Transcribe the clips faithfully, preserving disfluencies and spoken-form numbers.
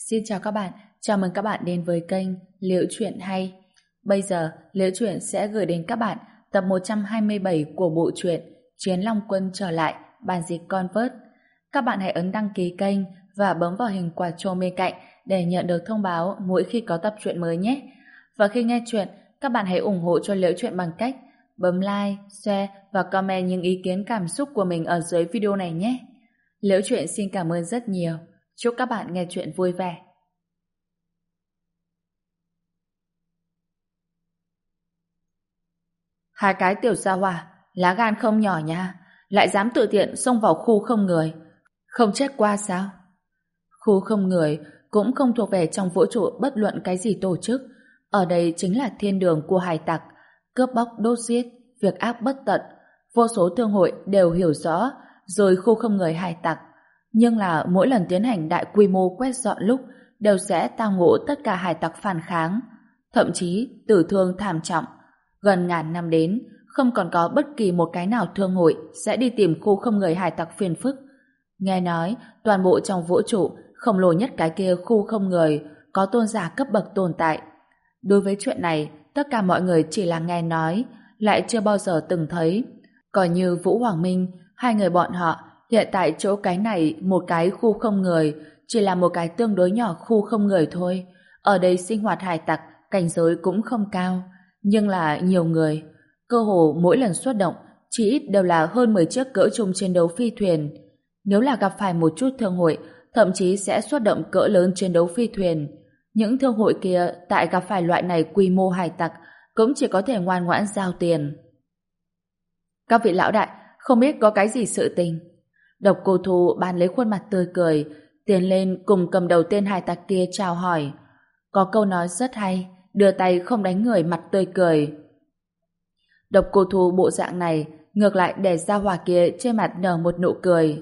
Xin chào các bạn, chào mừng các bạn đến với kênh Liễu Chuyện Hay. Bây giờ, Liễu Chuyện sẽ gửi đến các bạn tập một trăm hai mươi bảy của bộ truyện Chiến Long Quân trở lại, bản dịch Convert. Các bạn hãy ấn đăng ký kênh và bấm vào hình quả chuông bên cạnh để nhận được thông báo mỗi khi có tập truyện mới nhé. Và khi nghe chuyện, các bạn hãy ủng hộ cho Liễu Chuyện bằng cách bấm like, share và comment những ý kiến cảm xúc của mình ở dưới video này nhé. Liễu Chuyện xin cảm ơn rất nhiều. Chúc các bạn nghe chuyện vui vẻ. Hai cái tiểu gia hỏa, lá gan không nhỏ nha, lại dám tự tiện xông vào khu không người. Không chết qua sao? Khu không người cũng không thuộc về trong vũ trụ bất luận cái gì tổ chức. Ở đây chính là thiên đường của hải tặc, cướp bóc đốt giết, việc ác bất tận. Vô số thương hội đều hiểu rõ rồi khu không người hải tặc. Nhưng là mỗi lần tiến hành đại quy mô quét dọn lúc đều sẽ tao ngộ tất cả hải tặc phản kháng, thậm chí tử thương thảm trọng. Gần ngàn năm đến, không còn có bất kỳ một cái nào thương hội sẽ đi tìm khu không người hải tặc phiền phức. Nghe nói, toàn bộ trong vũ trụ, khổng lồ nhất cái kia khu không người, có tôn giả cấp bậc tồn tại. Đối với chuyện này, tất cả mọi người chỉ là nghe nói, lại chưa bao giờ từng thấy. Coi như Vũ Hoàng Minh, hai người bọn họ, hiện tại chỗ cái này một cái khu không người, chỉ là một cái tương đối nhỏ khu không người thôi. Ở đây sinh hoạt hải tặc, cảnh giới cũng không cao. Nhưng là nhiều người, cơ hồ mỗi lần xuất động chỉ ít đều là hơn mười chiếc cỡ trung chiến đấu phi thuyền. Nếu là gặp phải một chút thương hội, thậm chí sẽ xuất động cỡ lớn chiến đấu phi thuyền. Những thương hội kia tại gặp phải loại này quy mô hải tặc cũng chỉ có thể ngoan ngoãn giao tiền. Các vị lão đại, không biết có cái gì sự tình? Độc Cô Thu bàn lấy khuôn mặt tươi cười, tiến lên cùng cầm đầu tên hải tặc kia chào hỏi. Có câu nói rất hay, đưa tay không đánh người mặt tươi cười. Độc Cô Thu bộ dạng này ngược lại để ra hỏa kia trên mặt nở một nụ cười.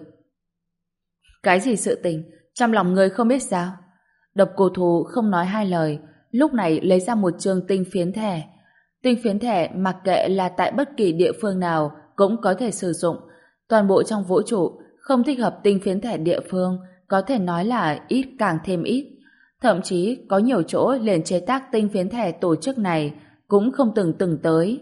Cái gì sự tình, trong lòng người không biết sao? Độc Cô Thu không nói hai lời, lúc này lấy ra một chương tinh phiến thẻ. Tinh phiến thẻ mặc kệ là tại bất kỳ địa phương nào cũng có thể sử dụng. Toàn bộ trong vũ trụ không thích hợp tinh phiến thẻ địa phương, có thể nói là ít càng thêm ít. Thậm chí có nhiều chỗ liền chế tác tinh phiến thẻ tổ chức này cũng không từng từng tới.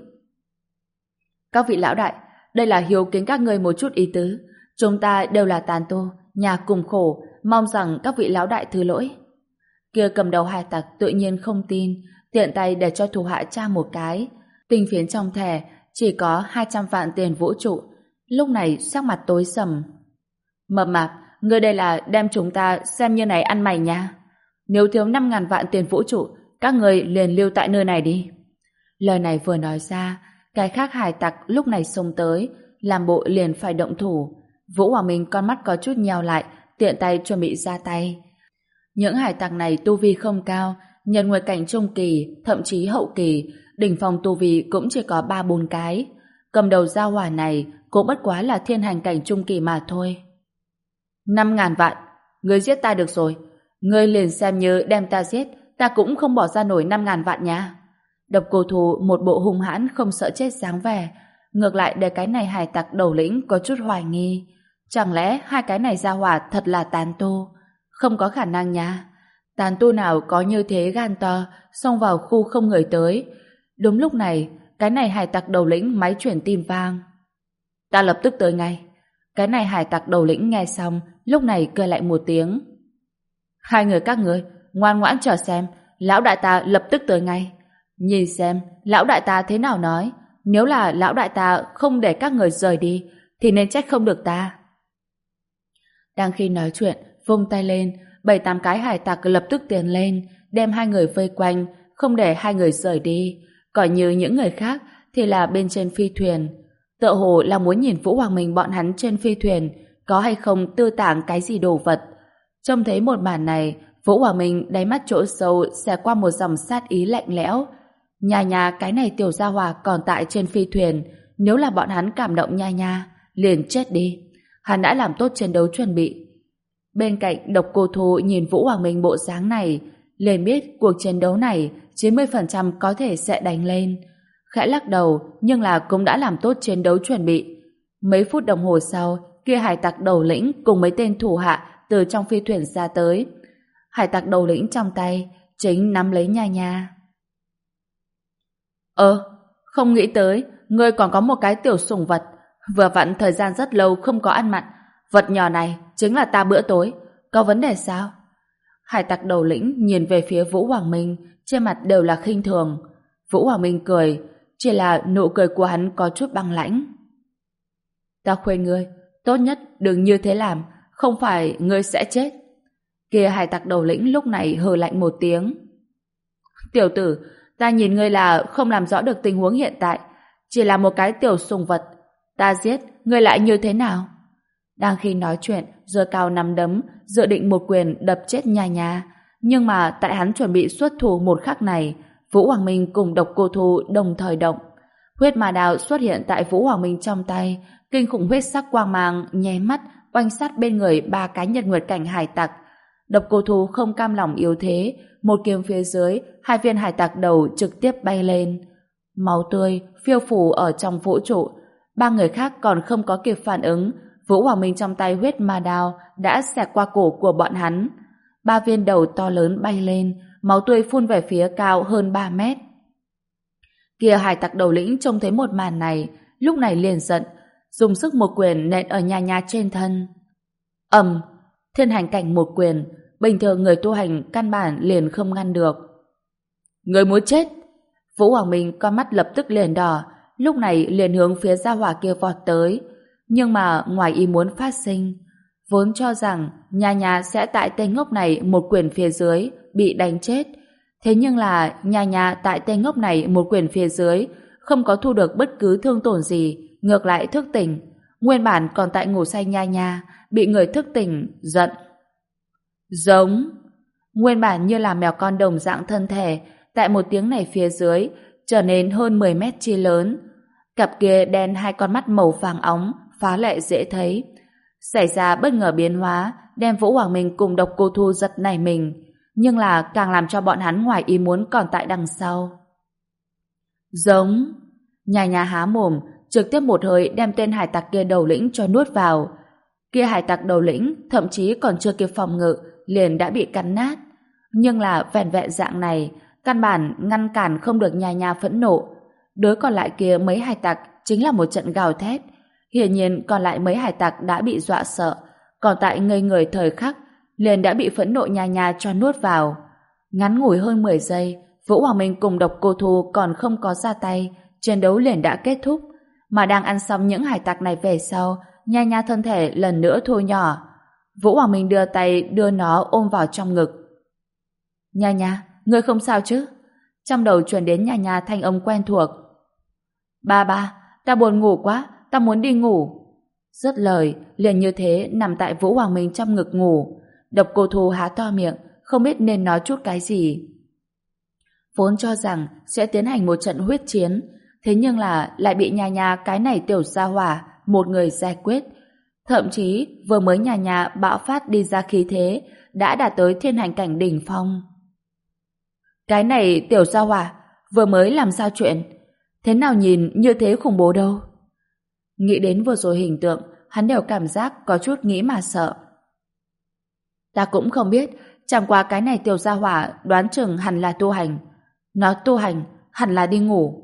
Các vị lão đại, đây là hiếu kính các người một chút ý tứ. Chúng ta đều là tàn tu, nhà cùng khổ, mong rằng các vị lão đại thứ lỗi. Kia cầm đầu hải tặc tự nhiên không tin, tiện tay để cho thủ hạ tra một cái. Tinh phiến trong thẻ chỉ có hai trăm vạn tiền vũ trụ. Lúc này sắc mặt tối sầm. Mập mạp, ngươi đây là đem chúng ta xem như này ăn mày nha. Nếu thiếu năm ngàn vạn tiền vũ trụ, các người liền lưu tại nơi này đi. Lời này vừa nói ra, cái khác hải tặc lúc này xông tới, làm bộ liền phải động thủ. Vũ Hoàng Minh con mắt có chút nheo lại, tiện tay chuẩn bị ra tay. Những hải tặc này tu vi không cao, nhân nguyệt cảnh trung kỳ, thậm chí hậu kỳ, đỉnh phong tu vi cũng chỉ có ba bốn cái. Cầm đầu gia hỏa này cũng bất quá là thiên hành cảnh trung kỳ mà thôi. Năm ngàn vạn, ngươi giết ta được rồi. Ngươi liền xem như đem ta giết, ta cũng không bỏ ra nổi năm ngàn vạn nha. Độc Cô Thu một bộ hung hãn không sợ chết dáng vẻ, ngược lại để cái này hải tặc đầu lĩnh có chút hoài nghi. Chẳng lẽ hai cái này ra hỏa thật là tán tu? Không có khả năng nha. Tán tu nào có như thế gan to, xông vào khu không người tới. Đúng lúc này, cái này hải tặc đầu lĩnh máy chuyển tim vang. Ta lập tức tới ngay. Cái này hải tặc đầu lĩnh nghe xong, lúc này cười lại một tiếng. Hai người các người, ngoan ngoãn chờ xem, lão đại ta lập tức tới ngay. Nhìn xem, lão đại ta thế nào nói. Nếu là lão đại ta không để các người rời đi, thì nên trách không được ta. Đang khi nói chuyện, vung tay lên, bảy tám cái hải tặc lập tức tiến lên, đem hai người vây quanh, không để hai người rời đi. Còn như những người khác thì là bên trên phi thuyền. Tựa hồ là muốn nhìn Vũ Hoàng Minh bọn hắn trên phi thuyền có hay không tư tàng cái gì đồ vật. Trông thấy một màn này, Vũ Hoàng Minh đáy mắt chỗ sâu xẹt qua một dòng sát ý lạnh lẽo. Nhà nhà cái này tiểu gia hỏa còn tại trên phi thuyền, nếu là bọn hắn cảm động nha nha, liền chết đi. Hắn đã làm tốt chiến đấu chuẩn bị. Bên cạnh Độc Cô Thu nhìn Vũ Hoàng Minh bộ dáng này, liền biết cuộc chiến đấu này chín mươi phần trăm có thể sẽ đánh lên. Khẽ lắc đầu, nhưng là cũng đã làm tốt chiến đấu chuẩn bị. Mấy phút đồng hồ sau, kia hải tặc đầu lĩnh cùng mấy tên thủ hạ từ trong phi thuyền ra tới. hải tặc đầu lĩnh trong tay chính nắm lấy Nha Nha. Ơ, không nghĩ tới ngươi còn có một cái tiểu sủng vật, vừa vặn thời gian rất lâu không có ăn mặn, vật nhỏ này chính là ta bữa tối, có vấn đề sao? Hải tặc đầu lĩnh nhìn về phía Vũ Hoàng Minh, trên mặt đều là khinh thường. Vũ Hoàng Minh cười, chỉ là nụ cười của hắn có chút băng lãnh. Ta khuyên ngươi, tốt nhất đừng như thế làm, không phải ngươi sẽ chết. Kia hải tặc đầu lĩnh lúc này hừ lạnh một tiếng. Tiểu tử, ta nhìn ngươi là không làm rõ được tình huống hiện tại, chỉ là một cái tiểu sùng vật. Ta giết, ngươi lại như thế nào? Đang khi nói chuyện, giơ cao nắm đấm, dự định một quyền đập chết Nha Nha. Nhưng mà tại hắn chuẩn bị xuất thủ một khắc này, Vũ Hoàng Minh cùng Độc Cô Thu đồng thời động. Huyết ma đao xuất hiện tại Vũ Hoàng Minh trong tay, kinh khủng huyết sắc quang mang nháy mắt oanh sát bên người ba cái nhật nguyệt cảnh hải tặc. Độc Cô Thu không cam lòng yếu thế, một kiếm phía dưới, hai viên hải tặc đầu trực tiếp bay lên. Máu tươi phiêu phù ở trong vũ trụ. Ba người khác còn không có kịp phản ứng, Vũ Hoàng Minh trong tay huyết ma đao đã xẹt qua cổ của bọn hắn. Ba viên đầu to lớn bay lên, máu tươi phun về phía cao hơn ba mét. Kia hải tặc đầu lĩnh trông thấy một màn này, lúc này liền giận, dùng sức một quyền nện ở Nha Nha trên thân. Ầm, thiên hành cảnh một quyền, bình thường người tu hành căn bản liền không ngăn được. Người muốn chết? Vũ Hoàng Minh con mắt lập tức liền đỏ, lúc này liền hướng phía gia hỏa kia vọt tới. Nhưng mà ngoài ý muốn phát sinh, vốn cho rằng Nha Nha sẽ tại tên ngốc này một quyền phía dưới bị đánh chết. Thế nhưng là Nha Nha tại tên ngốc này một quyền phía dưới không có thu được bất cứ thương tổn gì, ngược lại thức tỉnh. Nguyên bản còn tại ngủ say Nha Nha bị người thức tỉnh, giận. Giống. Nguyên bản như là mèo con đồng dạng thân thể, tại một tiếng này phía dưới trở nên hơn mười mét chi lớn. Cặp kia đen hai con mắt màu vàng óng, phá lệ dễ thấy. Xảy ra bất ngờ biến hóa, đem Vũ Hoàng Minh cùng Độc Cô Thu giật nảy mình, nhưng là càng làm cho bọn hắn ngoài ý muốn còn tại đằng sau. Giống. Nha Nha há mồm, trực tiếp một hơi đem tên hải tặc kia đầu lĩnh cho nuốt vào. Kia hải tặc đầu lĩnh thậm chí còn chưa kịp phòng ngự liền đã bị cắn nát. Nhưng là vẻn vẹn dạng này, căn bản ngăn cản không được Nha Nha phẫn nộ. Đối còn lại kia mấy hải tặc chính là một trận gào thét. Hiển nhiên còn lại mấy hải tặc đã bị dọa sợ, còn tại ngây người thời khắc liền đã bị phẫn nộ Nha Nha cho nuốt vào. Ngắn ngủi hơn mười giây, Vũ Hoàng Minh cùng Độc Cô Thu còn không có ra tay, chiến đấu liền đã kết thúc. Mà đang ăn xong những hải tặc này về sau, Nha Nha thân thể lần nữa thu nhỏ. Vũ Hoàng Minh đưa tay đưa nó ôm vào trong ngực. Nha Nha, ngươi không sao chứ? Trong đầu truyền đến Nha Nha thanh âm quen thuộc. Ba ba, ta buồn ngủ quá, ta muốn đi ngủ. Dứt lời, liền như thế nằm tại Vũ Hoàng Minh trong ngực ngủ. Độc Cô Thu há to miệng, không biết nên nói chút cái gì. Vốn cho rằng sẽ tiến hành một trận huyết chiến, thế nhưng là lại bị Nha Nha cái này tiểu gia hỏa một người giải quyết. Thậm chí vừa mới Nha Nha bạo phát đi ra khí thế đã đạt tới thiên hành cảnh đỉnh phong. Cái này tiểu gia hỏa vừa mới làm sao chuyện, thế nào nhìn như thế khủng bố đâu. Nghĩ đến vừa rồi hình tượng, hắn đều cảm giác có chút nghĩ mà sợ. Ta cũng không biết, chẳng qua cái này tiểu gia hỏa đoán chừng hẳn là tu hành. Nó tu hành, hẳn là đi ngủ.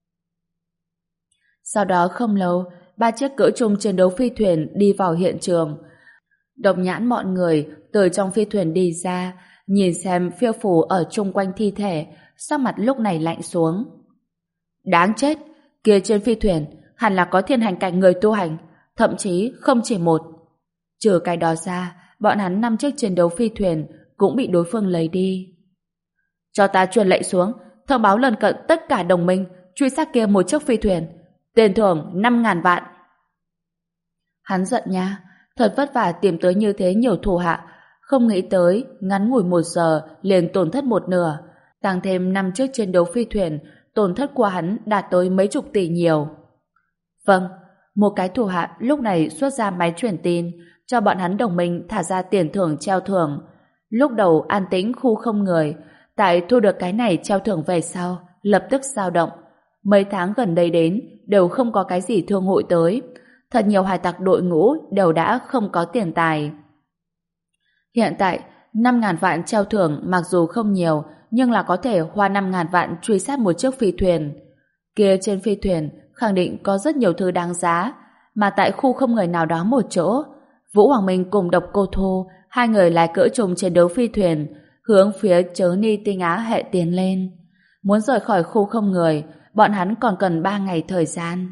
Sau đó không lâu, ba chiếc cỡ chung chiến đấu phi thuyền đi vào hiện trường. Độc Nhãn mọi người từ trong phi thuyền đi ra, nhìn xem phiêu phù ở chung quanh thi thể, sắc mặt lúc này lạnh xuống. Đáng chết, kia trên phi thuyền hẳn là có thiên hành cảnh người tu hành, thậm chí không chỉ một. Trừ cái đó ra, bọn hắn năm chiếc chiến đấu phi thuyền cũng bị đối phương lấy đi. Cho ta truyền lệnh xuống, thông báo lần cận tất cả đồng minh truy sát kia một chiếc phi thuyền, tiền thưởng năm ngàn vạn. Hắn giận nha, thật vất vả tìm tới như thế nhiều thủ hạ, không nghĩ tới ngắn ngủi một giờ liền tổn thất một nửa, tăng thêm năm chiếc chiến đấu phi thuyền, tổn thất của hắn đạt tới mấy chục tỷ nhiều. Vâng, một cái thủ hạ lúc này xuất ra máy truyền tin cho bọn hắn đồng minh thả ra tiền thưởng treo thưởng. Lúc đầu an tĩnh khu không người, tại thu được cái này treo thưởng về sau lập tức dao động. Mấy tháng gần đây đến đều không có cái gì thương hội tới, thật nhiều hải tặc đội ngũ đều đã không có tiền tài. Hiện tại năm ngàn vạn treo thưởng mặc dù không nhiều, nhưng là có thể hoa năm ngàn vạn truy sát một chiếc phi thuyền. Kia trên phi thuyền khẳng định có rất nhiều thứ đáng giá, mà tại khu không người nào đó một chỗ, Vũ Hoàng Minh cùng Độc Cô Thu, hai người lái cỡ trùng chiến đấu phi thuyền, hướng phía Chớ Ni Tinh Á hệ tiến lên. Muốn rời khỏi khu không người, bọn hắn còn cần ba ngày thời gian.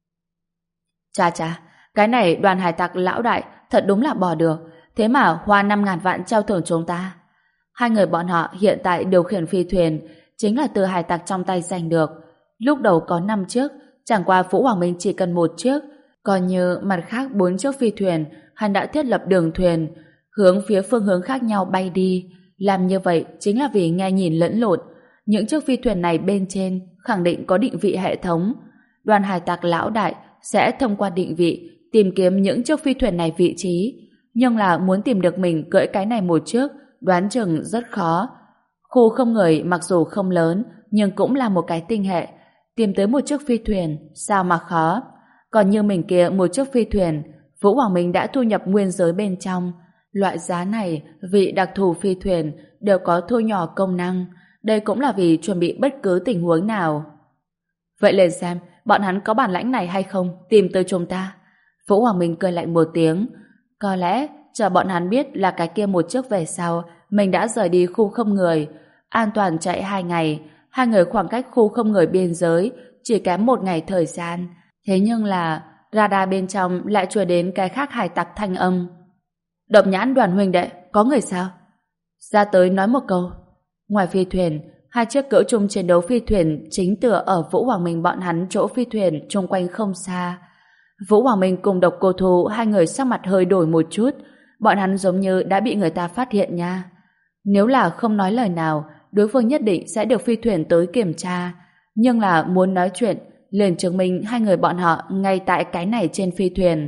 Chà chà, cái này đoàn hải tặc lão đại thật đúng là bỏ được, thế mà hoa năm ngàn vạn treo thưởng chúng ta. Hai người bọn họ hiện tại điều khiển phi thuyền chính là từ hải tặc trong tay giành được. Lúc đầu có năm chiếc, chẳng qua Vũ Hoàng Minh chỉ cần một chiếc, còn như mặt khác bốn chiếc phi thuyền hắn đã thiết lập đường thuyền hướng phía phương hướng khác nhau bay đi. Làm như vậy chính là vì nghe nhìn lẫn lộn. Những chiếc phi thuyền này bên trên khẳng định có định vị hệ thống. Đoàn hải tặc lão đại sẽ thông qua định vị tìm kiếm những chiếc phi thuyền này vị trí, nhưng là muốn tìm được mình cưỡi cái này một chiếc đoán chừng rất khó. Khu không người mặc dù không lớn nhưng cũng là một cái tinh hệ, tìm tới một chiếc phi thuyền sao mà khó. Còn như mình kia một chiếc phi thuyền, Vũ Hoàng Minh đã thu nhập nguyên giới bên trong. Loại giá này vị đặc thù phi thuyền đều có thu nhỏ công năng, đây cũng là vì chuẩn bị bất cứ tình huống nào. Vậy lên xem bọn hắn có bản lãnh này hay không tìm tới chúng ta. Vũ Hoàng Minh cười lạnh một tiếng. Có lẽ chờ bọn hắn biết là cái kia một chiếc về sau mình đã rời đi khu không người, an toàn chạy hai ngày. Hai người khoảng cách khu không người biên giới chỉ kém một ngày thời gian. Thế nhưng là radar bên trong lại truyền đến cái khác hải tặc thanh âm. Độc Nhãn Đoàn huynh đệ, có người sao? Ra tới nói một câu. Ngoài phi thuyền, hai chiếc cỡ chung chiến đấu phi thuyền chính tựa ở Vũ Hoàng Minh bọn hắn chỗ phi thuyền chung quanh không xa. Vũ Hoàng Minh cùng Độc Cô Thu hai người sắc mặt hơi đổi một chút, bọn hắn giống như đã bị người ta phát hiện nha. Nếu là không nói lời nào, đối phương nhất định sẽ được phi thuyền tới kiểm tra, nhưng là muốn nói chuyện, liền chứng minh hai người bọn họ ngay tại cái này trên phi thuyền.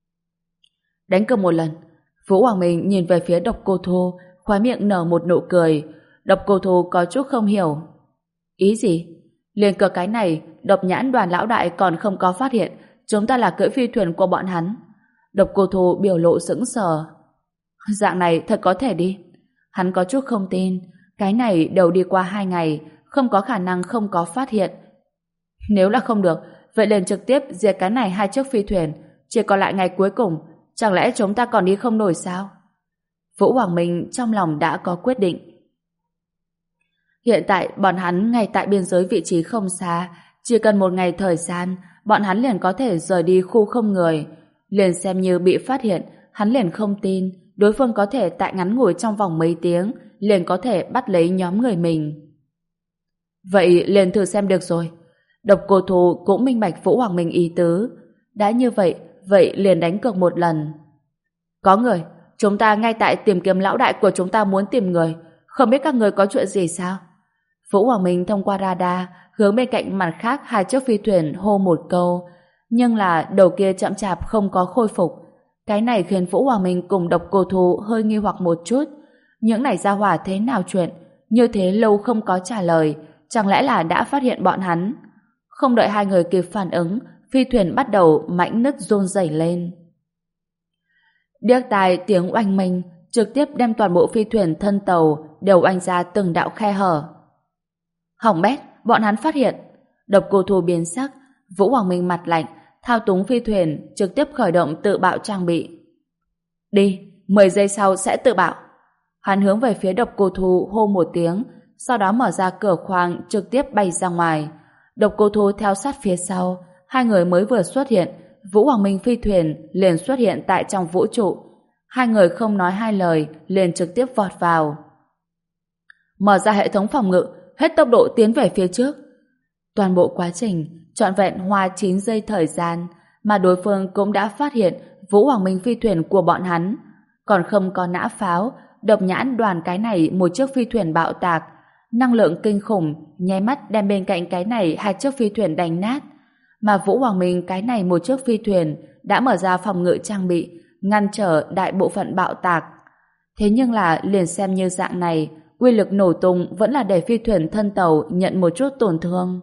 Đánh cược một lần. Vũ Hoàng Minh nhìn về phía Độc Cô Thu, khóe miệng nở một nụ cười. Độc Cô Thu có chút không hiểu. Ý gì? Liền cược cái này, Độc Nhãn Đoàn lão đại còn không có phát hiện chúng ta là cưỡi phi thuyền của bọn hắn. Độc Cô Thu biểu lộ sững sờ. Dạng này thật có thể đi. Hắn có chút không tin. Cái này đầu đi qua hai ngày, không có khả năng không có phát hiện. Nếu là không được, vậy liền trực tiếp diệt cái này hai chiếc phi thuyền. Chỉ còn lại ngày cuối cùng, chẳng lẽ chúng ta còn đi không nổi sao? Vũ Hoàng Minh trong lòng đã có quyết định. Hiện tại bọn hắn ngay tại biên giới vị trí không xa, chỉ cần một ngày thời gian, bọn hắn liền có thể rời đi khu không người. Liền xem như bị phát hiện, hắn liền không tin đối phương có thể tại ngắn ngủi trong vòng mấy tiếng liền có thể bắt lấy nhóm người mình. Vậy liền thử xem được rồi. Độc Cô Thu cũng minh bạch Vũ Hoàng Minh ý tứ. Đã như vậy, vậy liền đánh cược một lần. Có người, chúng ta ngay tại tìm kiếm lão đại của chúng ta muốn tìm người. Không biết các người có chuyện gì sao? Vũ Hoàng Minh thông qua radar hướng bên cạnh mặt khác hai chiếc phi thuyền hô một câu, nhưng là đầu kia chậm chạp không có khôi phục. Cái này khiến Vũ Hoàng Minh cùng Độc Cô Thu hơi nghi hoặc một chút. Những này ra hỏa thế nào chuyện? Như thế lâu không có trả lời, chẳng lẽ là đã phát hiện bọn hắn? Không đợi hai người kịp phản ứng, phi thuyền bắt đầu mãnh nứt run rẩy lên. Điếc tai tiếng oanh minh trực tiếp đem toàn bộ phi thuyền thân tàu đều oanh ra từng đạo khe hở. Hỏng bét, bọn hắn phát hiện. Độc Cô Thu biến sắc, Vũ Hoàng Minh mặt lạnh, thao túng phi thuyền trực tiếp khởi động tự bạo trang bị. Đi, mười giây sau sẽ tự bạo. Hắn hướng về phía Độc Cô Thu hô một tiếng, sau đó mở ra cửa khoang trực tiếp bay ra ngoài. Độc Cô Thu theo sát phía sau, hai người mới vừa xuất hiện, Vũ Hoàng Minh phi thuyền liền xuất hiện tại trong vũ trụ. Hai người không nói hai lời, liền trực tiếp vọt vào. Mở ra hệ thống phòng ngự, hết tốc độ tiến về phía trước. Toàn bộ quá trình trọn vẹn hoa chín giây thời gian, mà đối phương cũng đã phát hiện Vũ Hoàng Minh phi thuyền của bọn hắn. Còn không có nã pháo, Độc Nhãn Đoàn cái này một chiếc phi thuyền bạo tạc, năng lượng kinh khủng nháy mắt đem bên cạnh cái này hai chiếc phi thuyền đánh nát. Mà Vũ Hoàng Minh cái này một chiếc phi thuyền đã mở ra phòng ngự trang bị, ngăn trở đại bộ phận bạo tạc. Thế nhưng là liền xem như dạng này, uy lực nổ tung vẫn là để phi thuyền thân tàu nhận một chút tổn thương.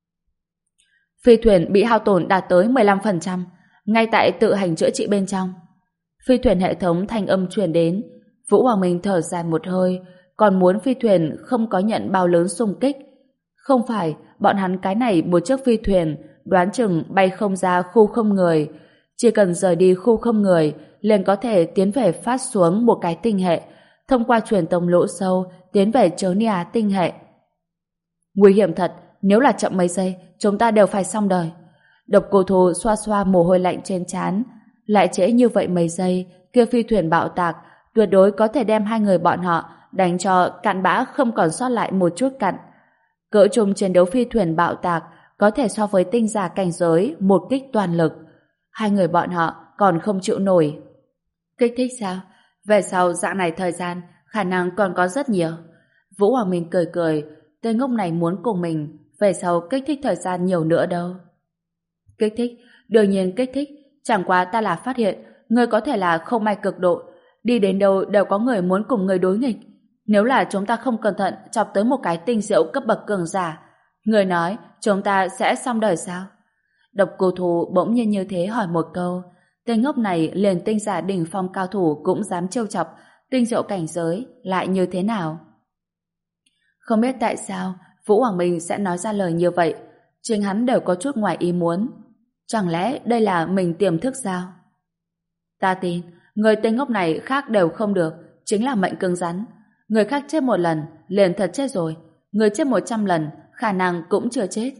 Phi thuyền bị hao tổn đạt tới mười lăm phần trăm, ngay tại tự hành chữa trị bên trong. Phi thuyền hệ thống thanh âm truyền đến. Vũ Hoàng Minh thở dài một hơi, còn muốn phi thuyền không có nhận bao lớn xung kích. Không phải, bọn hắn cái này một chiếc phi thuyền, đoán chừng bay không ra khu không người. Chỉ cần rời đi khu không người, liền có thể tiến về phát xuống một cái tinh hệ, thông qua truyền tông lỗ sâu, tiến về Chớ Ni Á tinh hệ. Nguy hiểm thật, nếu là chậm mấy giây, chúng ta đều phải xong đời. Độc Cô Thu xoa xoa mồ hôi lạnh trên trán. Lại trễ như vậy mấy giây, kia phi thuyền bạo tạc, tuyệt đối có thể đem hai người bọn họ đánh cho cạn bã không còn sót lại một chút cặn. Cỡ chung chiến đấu phi thuyền bạo tạc có thể so với tinh giả cảnh giới một kích toàn lực. Hai người bọn họ còn không chịu nổi. Kích thích sao? Về sau dạng này thời gian khả năng còn có rất nhiều. Vũ Hoàng Minh cười cười, tên ngốc này muốn cùng mình về sau kích thích thời gian nhiều nữa đâu. Kích thích? Đương nhiên kích thích, chẳng qua ta là phát hiện người có thể là không may cực độ, đi đến đâu đều có người muốn cùng người đối nghịch. Nếu là chúng ta không cẩn thận chọc tới một cái tinh diệu cấp bậc cường giả, người nói chúng ta sẽ xong đời sao? Độc Cô Thu bỗng nhiên như thế hỏi một câu. Tên ngốc này liền tinh giả đỉnh phong cao thủ cũng dám trêu chọc, tinh diệu cảnh giới lại như thế nào? Không biết tại sao Vũ Hoàng Minh sẽ nói ra lời như vậy, chính hắn đều có chút ngoài ý muốn. Chẳng lẽ đây là mình tiềm thức sao? Ta tin, người tên ngốc này khác đều không được, chính là mệnh cứng rắn. Người khác chết một lần, liền thật chết rồi. Người chết một trăm lần, khả năng cũng chưa chết.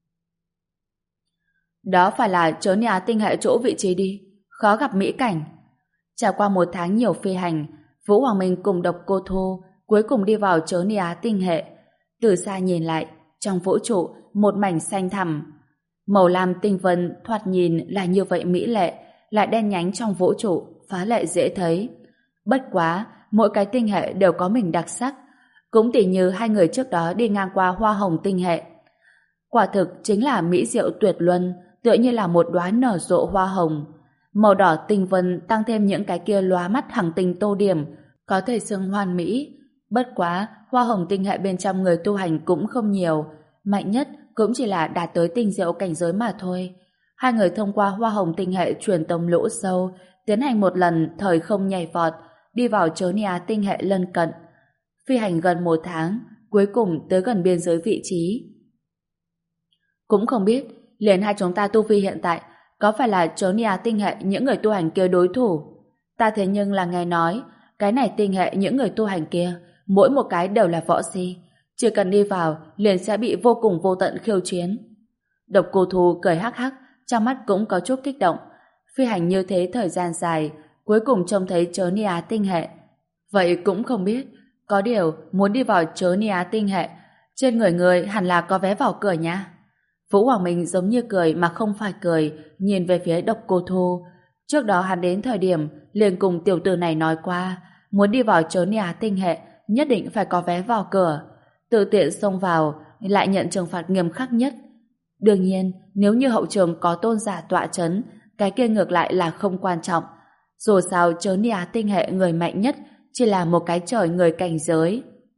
Đó phải là Chớ Ni Á tinh hệ chỗ vị trí đi, khó gặp mỹ cảnh. Trải qua một tháng nhiều phi hành, Vũ Hoàng Minh cùng Độc Cô Thu cuối cùng đi vào Chớ Ni Á tinh hệ. Từ xa nhìn lại, trong vũ trụ một mảnh xanh thẳm. Màu lam tinh vân thoạt nhìn là như vậy mỹ lệ, lại đen nhánh trong vũ trụ, phá lệ dễ thấy. Bất quá, mỗi cái tinh hệ đều có mình đặc sắc, cũng tỉ như hai người trước đó đi ngang qua Hoa Hồng tinh hệ. Quả thực chính là mỹ diệu tuyệt luân, tựa như là một đóa nở rộ hoa hồng. Màu đỏ tinh vân tăng thêm những cái kia lóa mắt hằng tinh tô điểm, có thể xưng hoàn mỹ. Bất quá, Hoa Hồng tinh hệ bên trong người tu hành cũng không nhiều, mạnh nhất cũng chỉ là đạt tới tinh diệu cảnh giới mà thôi. Hai người thông qua Hoa Hồng tinh hệ truyền tông lỗ sâu, tiến hành một lần thời không nhảy vọt, đi vào Chớ Ni Á tinh hệ lân cận. Phi hành gần một tháng, cuối cùng tới gần biên giới vị trí. Cũng không biết, liền hai chúng ta tu vi hiện tại, có phải là Chớ Ni Á tinh hệ những người tu hành kia đối thủ? Ta thế nhưng là nghe nói, cái này tinh hệ những người tu hành kia, mỗi một cái đều là võ si. Chỉ cần đi vào, liền sẽ bị vô cùng vô tận khiêu chiến. Độc Cô Thu cười hắc hắc, trong mắt cũng có chút kích động. Phi hành như thế thời gian dài, cuối cùng trông thấy Chớ Ni Á tinh hệ. Vậy cũng không biết, có điều muốn đi vào Chớ Ni Á tinh hệ, trên người người hẳn là có vé vào cửa nha. Vũ Hoàng Minh giống như cười mà không phải cười, nhìn về phía Độc Cô Thu. Trước đó hắn đến thời điểm liền cùng tiểu tử này nói qua, muốn đi vào Chớ Ni Á tinh hệ nhất định phải có vé vào cửa, tự tiện xông vào lại nhận trừng phạt nghiêm khắc nhất. Đương nhiên, nếu như hậu trường có tôn giả tọa chấn, cái kia ngược lại là không quan trọng. Dù sao Chớ Ni Á tinh hệ người mạnh nhất chỉ là một cái trời người cảnh giới.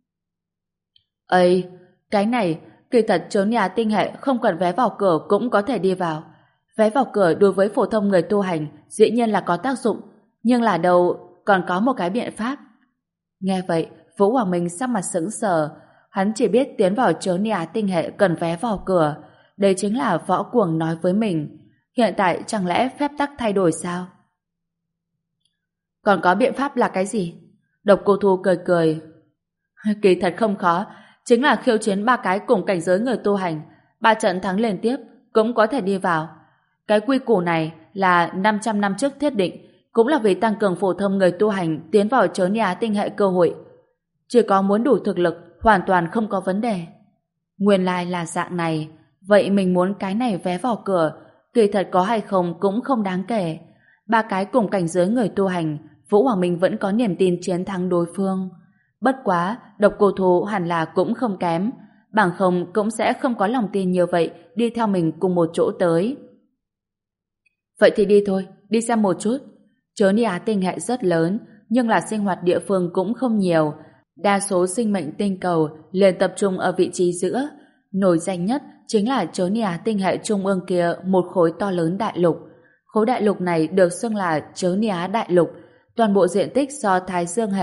Ây, cái này, kỳ thật Chớ Ni Á tinh hệ không cần vé vào cửa cũng có thể đi vào. Vé vào cửa đối với phổ thông người tu hành dĩ nhiên là có tác dụng, nhưng là đâu còn có một cái biện pháp. Nghe vậy, Vũ Hoàng Minh sắc mặt sững sờ. Hắn chỉ biết tiến vào Chớ Ni Á tinh hệ cần vé vào cửa. Đây chính là Võ Cuồng nói với mình. Hiện tại chẳng lẽ phép tắc thay đổi sao? Còn có biện pháp là cái gì? Độc Cô Thu cười cười. Kỳ thật không khó, chính là khiêu chiến ba cái cùng cảnh giới người tu hành, ba trận thắng liên tiếp cũng có thể đi vào. Cái quy củ này là năm trăm năm trước thiết định, cũng là vì tăng cường phổ thông người tu hành tiến vào Chớ Ni Á tinh hệ cơ hội. Chỉ có muốn đủ thực lực, hoàn toàn không có vấn đề. Nguyên lai là dạng này, vậy mình muốn cái này vé vào cửa, kỳ thật có hay không cũng không đáng kể. Ba cái cùng cảnh giới người tu hành, Vũ Hoàng Minh vẫn có niềm tin chiến thắng đối phương. Bất quá, Độc Cô Thu hẳn là cũng không kém, bằng không cũng sẽ không có lòng tin như vậy đi theo mình cùng một chỗ tới. Vậy thì đi thôi, đi xem một chút. Chớ Ni Á tinh hệ rất lớn, nhưng là sinh hoạt địa phương cũng không nhiều. Đa số sinh mệnh tinh cầu liền tập trung ở vị trí giữa. Nổi danh nhất chính là Chớ Ni Á tinh hệ trung ương kia, một khối to lớn đại lục. Khối đại lục này được xưng là Chớ Ni Á đại lục, toàn bộ diện tích do Thái Dương hệ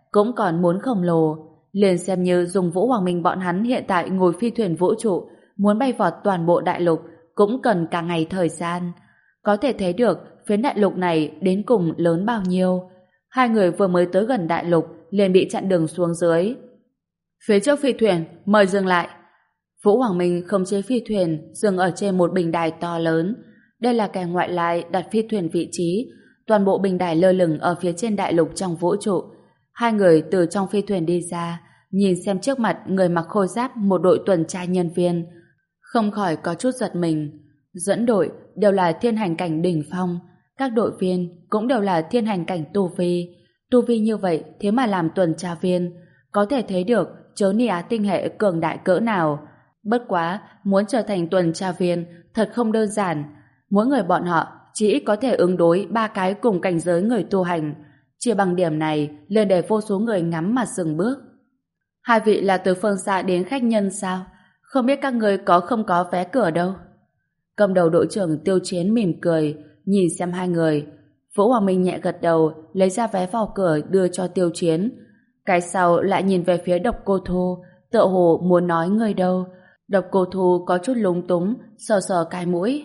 cũng còn muốn khổng lồ. Liền xem như dùng Vũ Hoàng Minh bọn hắn hiện tại ngồi phi thuyền vũ trụ, muốn bay vọt toàn bộ đại lục cũng cần cả ngày thời gian. Có thể thấy được phiến đại lục này đến cùng lớn bao nhiêu. Hai người vừa mới tới gần đại lục liền bị chặn đường xuống dưới. Phía trước phi thuyền, mời dừng lại. Vũ Hoàng Minh khống chế phi thuyền dừng ở trên một bình đài to lớn. Đây là kẻ ngoại lai đặt phi thuyền vị trí. Toàn bộ bình đài lơ lửng ở phía trên đại lục trong vũ trụ. Hai người từ trong phi thuyền đi ra, nhìn xem trước mặt người mặc khôi giáp một đội tuần tra nhân viên, không khỏi có chút giật mình. Dẫn đội đều là thiên hành cảnh đỉnh phong, các đội viên cũng đều là thiên hành cảnh tu vi. Tu vi như vậy thế mà làm tuần tra viên, có thể thấy được chớ ni á tinh hệ cường đại cỡ nào. Bất quá, muốn trở thành tuần tra viên thật không đơn giản. Mỗi người bọn họ chỉ có thể ứng đối ba cái cùng cảnh giới người tu hành. Chỉ bằng điểm này lên để vô số người ngắm mà dừng bước. Hai vị là từ phương xa đến khách nhân sao? Không biết các người có không có vé cửa đâu? Cầm đầu đội trưởng Tiêu Chiến mỉm cười, nhìn xem hai người. Vũ Hoàng Minh nhẹ gật đầu, lấy ra vé vào cửa đưa cho Tiêu Chiến. Cái sau lại nhìn về phía Độc Cô Thu, tựa hồ muốn nói người đâu. Độc Cô Thu có chút lúng túng, sờ sờ cái mũi.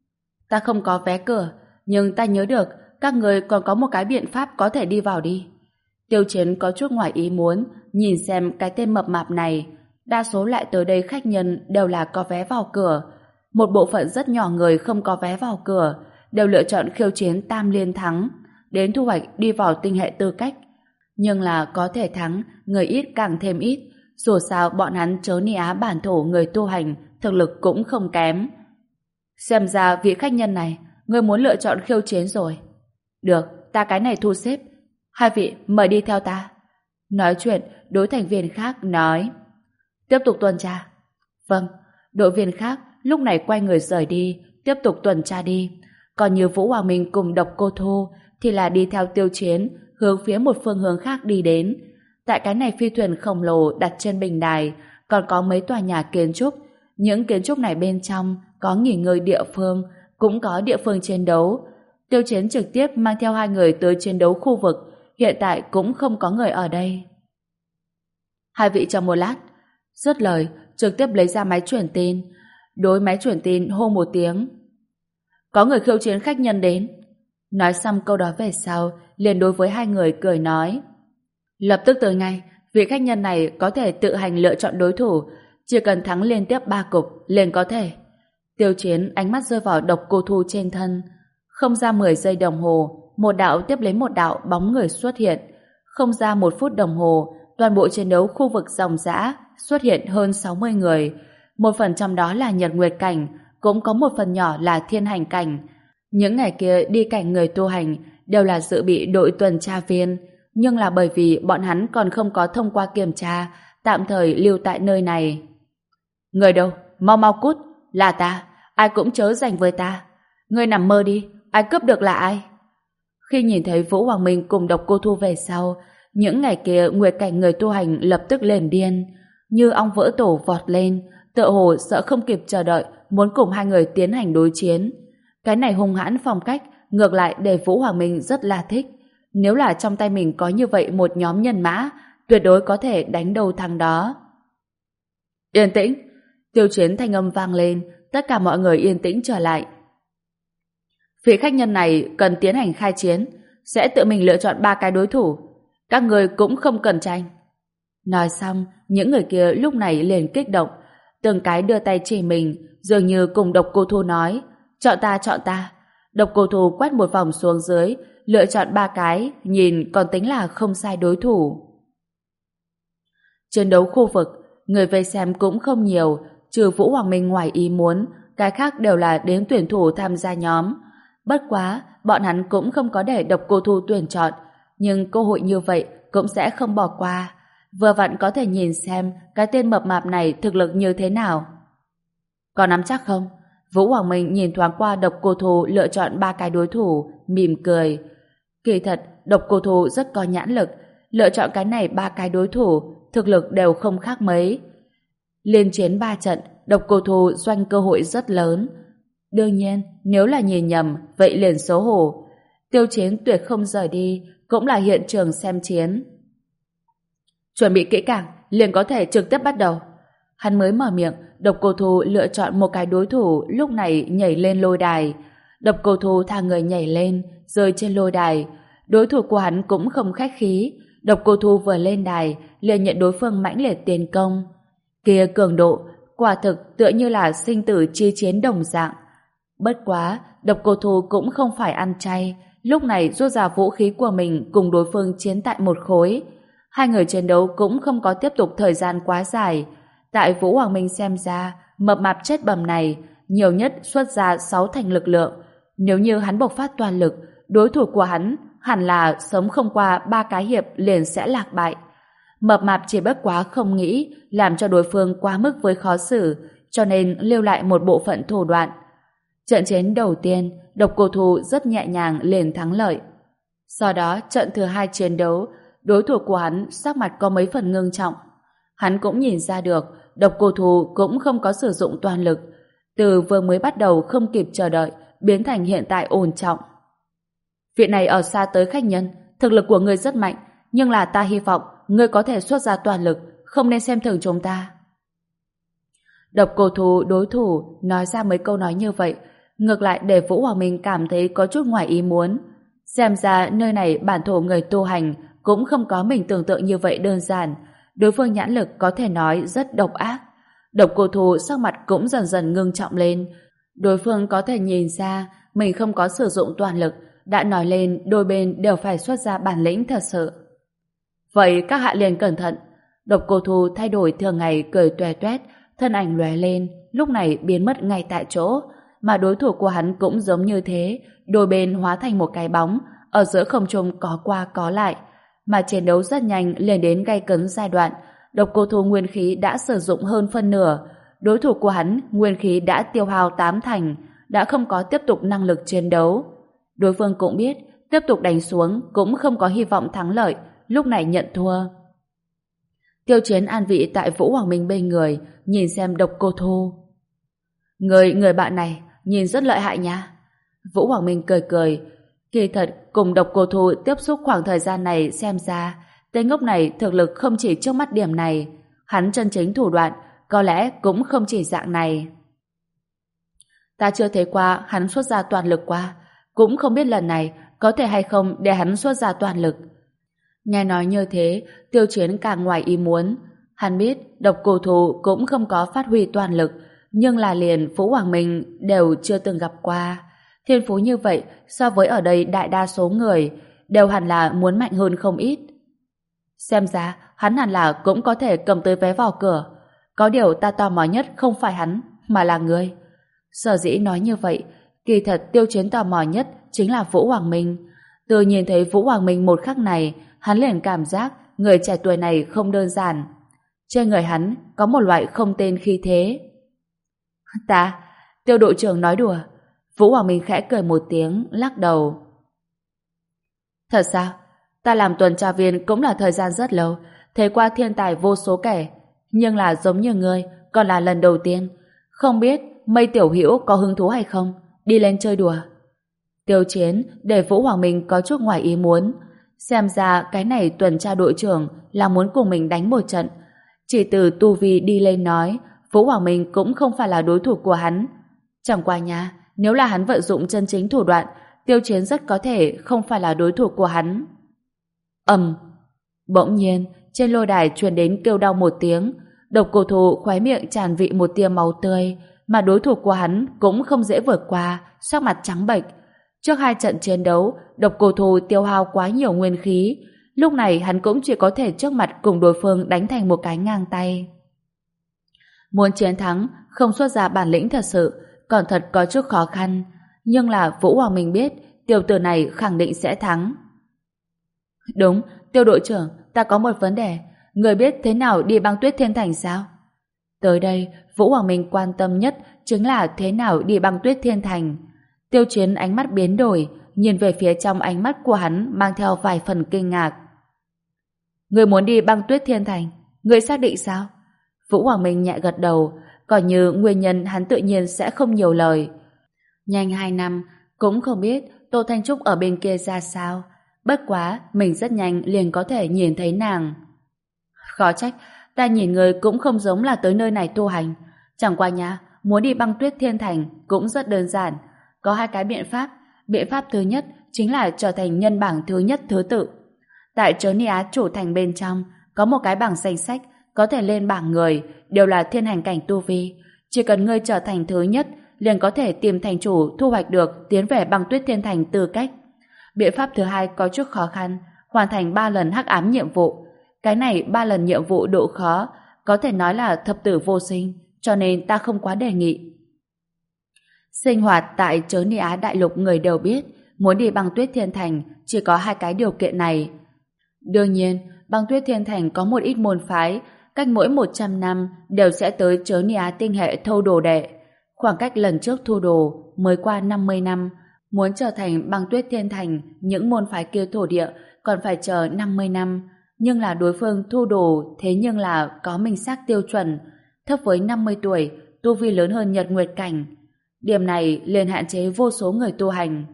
Ta không có vé cửa, nhưng ta nhớ được các người còn có một cái biện pháp có thể đi vào đi. Tiêu Chiến có chút ngoài ý muốn, nhìn xem cái tên mập mạp này. Đa số lại tới đây khách nhân đều là có vé vào cửa. Một bộ phận rất nhỏ người không có vé vào cửa, đều lựa chọn khiêu chiến tam liên thắng, đến thu hoạch đi vào tinh hệ tư cách. Nhưng là có thể thắng, người ít càng thêm ít. Dù sao bọn hắn chớ ni á bản thổ người tu hành, thực lực cũng không kém. Xem ra vị khách nhân này, người muốn lựa chọn khiêu chiến rồi. Được, ta cái này thu xếp. Hai vị mời đi theo ta. Nói chuyện, đối thành viên khác nói. Tiếp tục tuần tra. Vâng, đội viên khác lúc này quay người rời đi, tiếp tục tuần tra đi. Còn như Vũ Hoàng Minh cùng Độc Cô Thu thì là đi theo Tiêu Chiến, hướng phía một phương hướng khác đi đến. Tại cái này phi thuyền khổng lồ đặt trên bình đài, còn có mấy tòa nhà kiến trúc. Những kiến trúc này bên trong có nghỉ ngơi địa phương, cũng có địa phương chiến đấu. Tiêu Chiến trực tiếp mang theo hai người tới chiến đấu khu vực, hiện tại cũng không có người ở đây. Hai vị chờ một lát. Dứt lời, trực tiếp lấy ra máy truyền tin. Đối máy truyền tin hô một tiếng. Có người khiêu chiến khách nhân đến. Nói xong câu đó về sau, liền đối với hai người cười nói. Lập tức tới ngay, vị khách nhân này có thể tự hành lựa chọn đối thủ, chỉ cần thắng liên tiếp ba cục, liền có thể. Tiêu Chiến ánh mắt rơi vào Độc Cô Thu trên thân. Không ra mười giây đồng hồ, một đạo tiếp lấy một đạo bóng người xuất hiện. Không ra một phút đồng hồ, toàn bộ chiến đấu khu vực ròng rã xuất hiện hơn sáu mươi người. Một phần trong đó là Nhật Nguyệt cảnh, cũng có một phần nhỏ là Thiên Hành cảnh. Những ngày kia đi cảnh người tu hành đều là dự bị đội tuần tra viên, nhưng là bởi vì bọn hắn còn không có thông qua kiểm tra, tạm thời lưu tại nơi này. Người đâu? Mau mau cút! Là ta! Ai cũng chớ giành với ta! Ngươi nằm mơ đi! Ai cướp được là ai? Khi nhìn thấy Vũ Hoàng Minh cùng Độc Cô Thu về sau, những ngày kia nguyệt cảnh người tu hành lập tức lên điên, như ong vỡ tổ vọt lên, tựa hồ sợ không kịp chờ đợi, muốn cùng hai người tiến hành đối chiến. Cái này hung hãn phong cách, ngược lại để Vũ Hoàng Minh rất là thích. Nếu là trong tay mình có như vậy một nhóm nhân mã, tuyệt đối có thể đánh đầu thằng đó. Yên tĩnh! Tiêu Chiến thanh âm vang lên, tất cả mọi người yên tĩnh trở lại. Vị khách nhân này cần tiến hành khai chiến, sẽ tự mình lựa chọn ba cái đối thủ. Các người cũng không cần tranh. Nói xong, những người kia lúc này liền kích động, từng cái đưa tay chỉ mình, dường như cùng Độc Cô Thu nói, chọn ta, chọn ta. Độc Cô Thu quét một vòng xuống dưới, lựa chọn ba cái, nhìn còn tính là không sai đối thủ. Chiến đấu khu vực, người vây xem cũng không nhiều, trừ Vũ Hoàng Minh ngoài ý muốn, cái khác đều là đến tuyển thủ tham gia nhóm. Bất quá, bọn hắn cũng không có để Độc Cô Thu tuyển chọn, nhưng cơ hội như vậy cũng sẽ không bỏ qua. Vừa vặn có thể nhìn xem cái tên mập mạp này thực lực như thế nào. Có nắm chắc không? Vũ Hoàng Minh nhìn thoáng qua Độc Cô Thu lựa chọn ba cái đối thủ, mỉm cười. Kỳ thật, Độc Cô Thu rất có nhãn lực, lựa chọn cái này ba cái đối thủ, thực lực đều không khác mấy. Liên chiến ba trận, Độc Cô Thu doanh cơ hội rất lớn. Đương nhiên, nếu là nhìn nhầm, vậy liền xấu hổ. Tiêu Chiến tuyệt không rời đi, cũng là hiện trường xem chiến. Chuẩn bị kỹ càng, liền có thể trực tiếp bắt đầu. Hắn mới mở miệng, Độc Cô Thu lựa chọn một cái đối thủ lúc này nhảy lên lôi đài. Độc Cô Thu thả người nhảy lên, rơi trên lôi đài. Đối thủ của hắn cũng không khách khí. Độc Cô Thu vừa lên đài, liền nhận đối phương mãnh liệt tiến công. Kia cường độ, quả thực tựa như là sinh tử chi chiến đồng dạng. Bất quá, Độc Cô Thu cũng không phải ăn chay, lúc này rút ra vũ khí của mình cùng đối phương chiến tại một khối. Hai người chiến đấu cũng không có tiếp tục thời gian quá dài. Tại Vũ Hoàng Minh xem ra, mập mạp chết bầm này nhiều nhất xuất ra sáu thành lực lượng. Nếu như hắn bộc phát toàn lực, đối thủ của hắn hẳn là sống không qua ba cái hiệp liền sẽ lạc bại. Mập mạp chỉ bất quá không nghĩ làm cho đối phương quá mức với khó xử, cho nên lưu lại một bộ phận thủ đoạn. Trận chiến đầu tiên, Độc Cô Thu rất nhẹ nhàng liền thắng lợi. Sau đó trận thứ hai chiến đấu, đối thủ của hắn sắc mặt có mấy phần ngưng trọng. Hắn cũng nhìn ra được Độc Cô Thu cũng không có sử dụng toàn lực, từ vừa mới bắt đầu không kịp chờ đợi biến thành hiện tại ổn trọng. Vị này ở xa tới khách nhân, thực lực của ngươi rất mạnh, nhưng là ta hy vọng ngươi có thể xuất ra toàn lực, không nên xem thường chúng ta. Độc Cô Thu đối thủ nói ra mấy câu nói như vậy, ngược lại để Vũ Hoàng Minh cảm thấy có chút ngoài ý muốn. Xem ra nơi này bản thổ người tu hành cũng không có mình tưởng tượng như vậy đơn giản. Đối phương nhãn lực có thể nói rất độc ác. Độc Cô Thu sắc mặt cũng dần dần ngưng trọng lên. Đối phương có thể nhìn ra mình không có sử dụng toàn lực, đã nói lên đôi bên đều phải xuất ra bản lĩnh thật sự. Vậy các hạ liền cẩn thận. Độc Cô Thu thay đổi thường ngày cười tuè toét, thân ảnh lóe lên, lúc này biến mất ngay tại chỗ, mà đối thủ của hắn cũng giống như thế, đôi bên hóa thành một cái bóng, ở giữa không trung có qua có lại, mà chiến đấu rất nhanh liền đến gay cấn giai đoạn. Độc Cô Thu nguyên khí đã sử dụng hơn phân nửa, đối thủ của hắn nguyên khí đã tiêu hao tám thành, đã không có tiếp tục năng lực chiến đấu. Đối phương cũng biết tiếp tục đánh xuống cũng không có hy vọng thắng lợi, lúc này nhận thua. Tiêu Chiến an vị tại Vũ Hoàng Minh bên người, nhìn xem Độc Cô Thu. Người, người bạn này nhìn rất lợi hại nha. Vũ Hoàng Minh cười cười. Kỳ thật cùng Độc Cô Thu tiếp xúc khoảng thời gian này xem ra tên ngốc này thực lực không chỉ trước mắt điểm này, hắn chân chính thủ đoạn có lẽ cũng không chỉ dạng này. Ta chưa thấy qua hắn xuất ra toàn lực qua, cũng không biết lần này có thể hay không để hắn xuất ra toàn lực. Nghe nói như thế, Tiêu Chiến càng ngoài ý muốn. Hắn biết Độc Cô Thu cũng không có phát huy toàn lực, nhưng là liền Vũ Hoàng Minh đều chưa từng gặp qua. Thiên phú như vậy so với ở đây đại đa số người đều hẳn là muốn mạnh hơn không ít. Xem ra hắn hẳn là cũng có thể cầm tới vé vào cửa. Có điều ta tò mò nhất không phải hắn mà là ngươi. Sở dĩ nói như vậy, kỳ thật Tiêu Chiến tò mò nhất chính là Vũ Hoàng Minh. Từ nhìn thấy Vũ Hoàng Minh một khắc này, hắn liền cảm giác người trẻ tuổi này không đơn giản. Trên người hắn có một loại không tên khí thế. Ta, Tiêu đội trưởng nói đùa. Vũ Hoàng Minh khẽ cười một tiếng, lắc đầu. Thật sao? Ta làm tuần tra viên cũng là thời gian rất lâu, thấy qua thiên tài vô số kẻ, nhưng là giống như ngươi, còn là lần đầu tiên. Không biết Mây Tiểu Hữu có hứng thú hay không? Đi lên chơi đùa. Tiêu Chiến để Vũ Hoàng Minh có chút ngoài ý muốn. Xem ra cái này tuần tra đội trưởng là muốn cùng mình đánh một trận. Chỉ từ tu vi đi lên nói, Vũ Hoàng Minh cũng không phải là đối thủ của hắn. Chẳng qua nha, nếu là hắn vận dụng chân chính thủ đoạn, Tiêu Chiến rất có thể không phải là đối thủ của hắn. Ầm. Bỗng nhiên, trên lôi đài truyền đến kêu đau một tiếng. Độc Cô Thu khóe miệng tràn vị một tia máu tươi, mà đối thủ của hắn cũng không dễ vượt qua, sắc mặt trắng bệch. Trước hai trận chiến đấu, Độc Cô Thu tiêu hao quá nhiều nguyên khí, lúc này hắn cũng chỉ có thể trước mặt cùng đối phương đánh thành một cái ngang tay. Muốn chiến thắng, không xuất ra bản lĩnh thật sự, còn thật có chút khó khăn, nhưng là Vũ Hoàng Minh biết tiểu tử này khẳng định sẽ thắng. Đúng, Tiêu đội trưởng, ta có một vấn đề, người biết thế nào đi băng tuyết thiên thành sao? Tới đây, Vũ Hoàng Minh quan tâm nhất chính là thế nào đi băng tuyết thiên thành. Tiêu Chiến ánh mắt biến đổi, nhìn về phía trong ánh mắt của hắn mang theo vài phần kinh ngạc. Người muốn đi băng tuyết thiên thành, người xác định sao? Vũ Hoàng Minh nhẹ gật đầu, còn như nguyên nhân hắn tự nhiên sẽ không nhiều lời. Nhanh hai năm, cũng không biết Tô Thanh Trúc ở bên kia ra sao. Bất quá, mình rất nhanh liền có thể nhìn thấy nàng. Khó trách, ta nhìn người cũng không giống là tới nơi này tu hành. Chẳng qua nha, muốn đi băng tuyết thiên thành cũng rất đơn giản. Có hai cái biện pháp. Biện pháp thứ nhất chính là trở thành nhân bảng thứ nhất thứ tự. Tại Trớ Ni Á chủ thành bên trong có một cái bảng danh sách có thể lên bảng người đều là thiên hành cảnh tu vi. Chỉ cần ngươi trở thành thứ nhất liền có thể tìm thành chủ thu hoạch được tiến về băng tuyết thiên thành tư cách. Biện pháp thứ hai có chút khó khăn, hoàn thành ba lần hắc ám nhiệm vụ. Cái này ba lần nhiệm vụ độ khó có thể nói là thập tử vô sinh, cho nên ta không quá đề nghị. Sinh hoạt tại Trớ Ni Á đại lục người đều biết, muốn đi băng tuyết thiên thành chỉ có hai cái điều kiện này. Đương nhiên, băng tuyết thiên thành có một ít môn phái, cách mỗi một trăm năm đều sẽ tới Trớ Ni Á tinh hệ thâu đồ đệ. Khoảng cách lần trước thu đồ mới qua năm mươi năm, muốn trở thành băng tuyết thiên thành, những môn phái kia thổ địa còn phải chờ năm mươi năm. Nhưng là đối phương thu đồ thế nhưng là có minh xác tiêu chuẩn, thấp với năm mươi tuổi, tu vi lớn hơn Nhật Nguyệt cảnh. Điểm này liền hạn chế vô số người tu hành.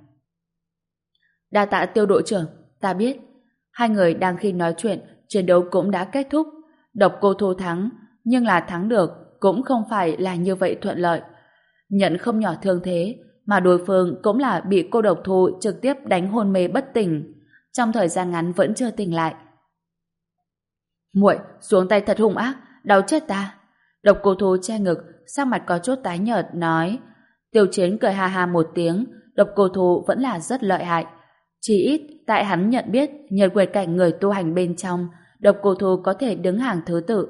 Đa tạ Tiêu đội trưởng, ta biết. Hai người đang khi nói chuyện, chiến đấu cũng đã kết thúc. Độc Cô Thu thắng, nhưng là thắng được cũng không phải là như vậy thuận lợi. Nhận không nhỏ thương thế, mà đối phương cũng là bị cô Độc Thu trực tiếp đánh hôn mê bất tỉnh. Trong thời gian ngắn vẫn chưa tỉnh lại. Muội, xuống tay thật hung ác, đau chết ta. Độc Cô Thu che ngực, sắc mặt có chút tái nhợt nói. Tiêu Chiến cười ha ha một tiếng, Độc Cô Thu vẫn là rất lợi hại. Chỉ ít, tại hắn nhận biết Nhật Nguyệt cảnh người tu hành bên trong, Độc Cô Thu có thể đứng hàng thứ tự.